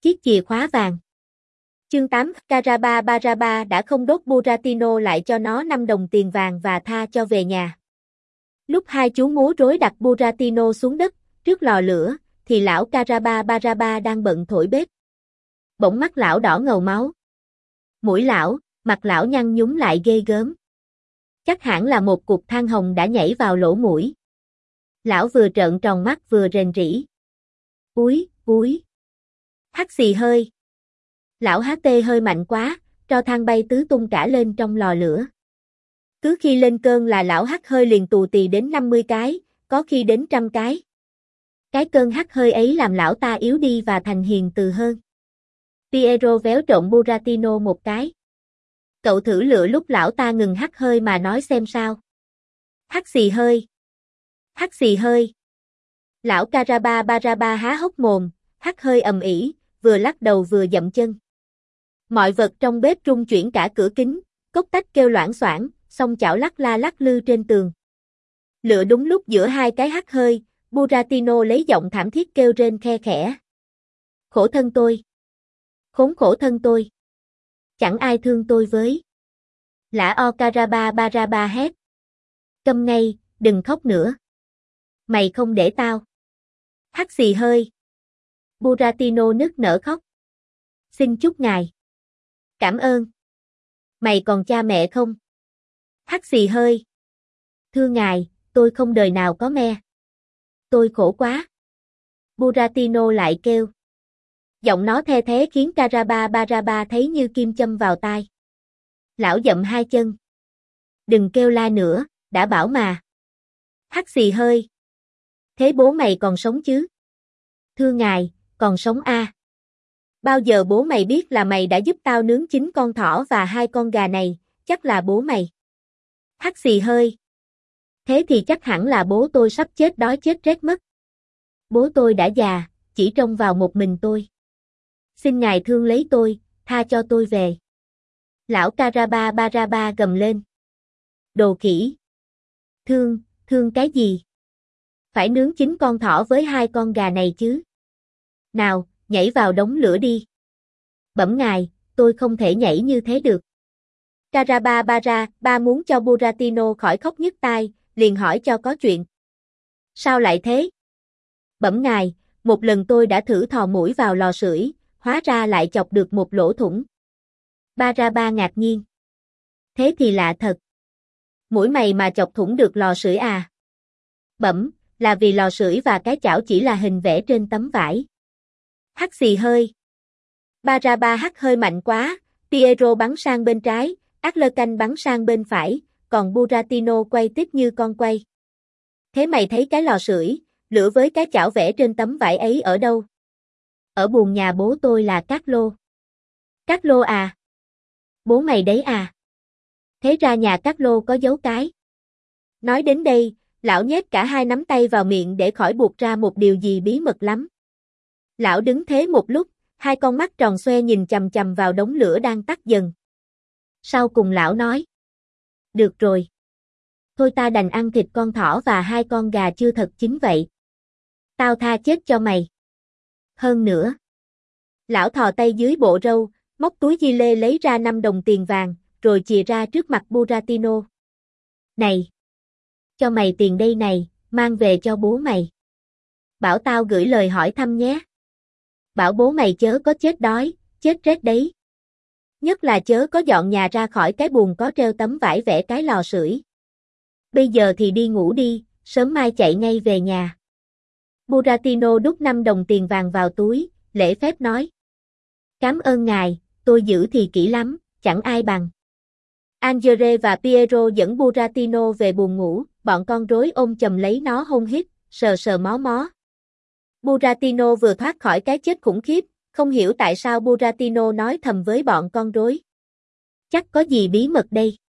chiếc chìa khóa vàng. Chương 8, Baraba đã không đốt Buratino lại cho nó 5 đồng tiền vàng và tha cho về nhà. Lúc hai chú múa rối đặt Buratino xuống đất, trước lò lửa, thì lão Baraba đang bận thổi bếp. Bỗng mắt lão đỏ ngầu máu. Mũi lão, mặt lão nhăn nhúm lại ghê gớm. Chắc hẳn là một cục than hồng đã nhảy vào lỗ mũi. Lão vừa trợn tròn mắt vừa rền rỉ. Úi, úi. Hắt xì hơi. Lão há tê hơi mạnh quá, tro than bay tứ tung cả lên trong lò lửa. Cứ khi lên cơn là lão hắt hơi liền tù tì đến 50 cái, có khi đến 100 cái. Cái cơn hắt hơi ấy làm lão ta yếu đi và thành hiền từ hơn. Piero véo trộn Buratino một cái. Cậu thử lựa lúc lão ta ngừng hắt hơi mà nói xem sao. Hắt xì hơi. Hắt xì hơi. Lão Baraba há hốc mồm, hắt hơi ầm ĩ, vừa lắc đầu vừa dậm chân. Mọi vật trong bếp rung chuyển cả cửa kính, cốc tách kêu loảng xoảng, song chảo lắc la lắc lư trên tường. Lựa đúng lúc giữa hai cái hắt hơi, Buratino lấy giọng thảm thiết kêu rên khe khẽ. Khổ thân tôi. Khốn khổ thân tôi. Chẳng ai thương tôi với. Lã Baraba hét. Câm ngay, đừng khóc nữa. Mày không để tao. Hắt xì hơi. Buratino nức nở khóc. Xin chúc ngài. Cảm ơn. Mày còn cha mẹ không? Hắt xì hơi. Thưa ngài, tôi không đời nào có me. Tôi khổ quá. Buratino lại kêu. Giọng nó the thế khiến Baraba thấy như kim châm vào tai. Lão dậm hai chân. Đừng kêu la nữa, đã bảo mà. Hắt xì hơi. Thế bố mày còn sống chứ? Thưa ngài, còn sống a. Bao giờ bố mày biết là mày đã giúp tao nướng 9 con thỏ và 2 con gà này, chắc là bố mày. Hắt xì hơi. Thế thì chắc hẳn là bố tôi sắp chết đói chết rét mất. Bố tôi đã già, chỉ trông vào một mình tôi. Xin ngài thương lấy tôi, tha cho tôi về. Lão Baraba gầm lên. Đồ khỉ. Thương cái gì? Phải nướng 9 con thỏ với 2 con gà này chứ. Nào, nhảy vào đống lửa đi. Bẩm ngài, tôi không thể nhảy như thế được. Baraba muốn cho Buratino khỏi khóc nhức tai, liền hỏi cho có chuyện. Sao lại thế? Bẩm ngài, một lần tôi đã thử thò mũi vào lò sưởi, hóa ra lại chọc được một lỗ thủng. Baraba ngạc nhiên. Thế thì lạ thật. Mũi mày mà chọc thủng được lò sưởi à? Bẩm, là vì lò sưởi và cái chảo chỉ là hình vẽ trên tấm vải. Hắt xì hơi. Baraba hắt hơi mạnh quá, Piero bắn sang bên trái, Arlequin bắn sang bên phải, còn Buratino quay tiếp như con quay. Thế mày thấy cái lò sưởi, lửa với cái chảo vẽ trên tấm vải ấy ở đâu? Ở buồng nhà bố tôi là Carlo. Carlo à? Bố mày đấy à? Thế ra nhà Carlo có dấu cái. Nói đến đây, lão nhét cả hai nắm tay vào miệng để khỏi buộc ra một điều gì bí mật lắm. Lão đứng thế một lúc, hai con mắt tròn xoe nhìn chằm chằm vào đống lửa đang tắt dần. Sau cùng lão nói. Được rồi. Thôi ta đành ăn thịt con thỏ và 2 con gà chưa thật chín vậy. Tao tha chết cho mày. Hơn nữa. Lão thò tay dưới bộ râu, móc túi di lê lấy ra 5 đồng tiền vàng, rồi chìa ra trước mặt Buratino. Này! Cho mày tiền đây này, mang về cho bố mày. Bảo tao gửi lời hỏi thăm nhé. Bảo bố mày chớ có chết đói, chết rét đấy. Nhất là chớ có dọn nhà ra khỏi cái buồng có treo tấm vải vẽ cái lò sưởi. Bây giờ thì đi ngủ đi, sớm mai chạy ngay về nhà. Buratino đút 5 đồng tiền vàng vào túi, lễ phép nói. Cảm ơn ngài, tôi giữ thì kỹ lắm, chẳng ai bằng. Angere và Piero dẫn Buratino về buồng ngủ, bọn con rối ôm chầm lấy nó hôn hít, sờ sờ mó mó. Buratino vừa thoát khỏi cái chết khủng khiếp, không hiểu tại sao Buratino nói thầm với bọn con rối. Chắc có gì bí mật đây.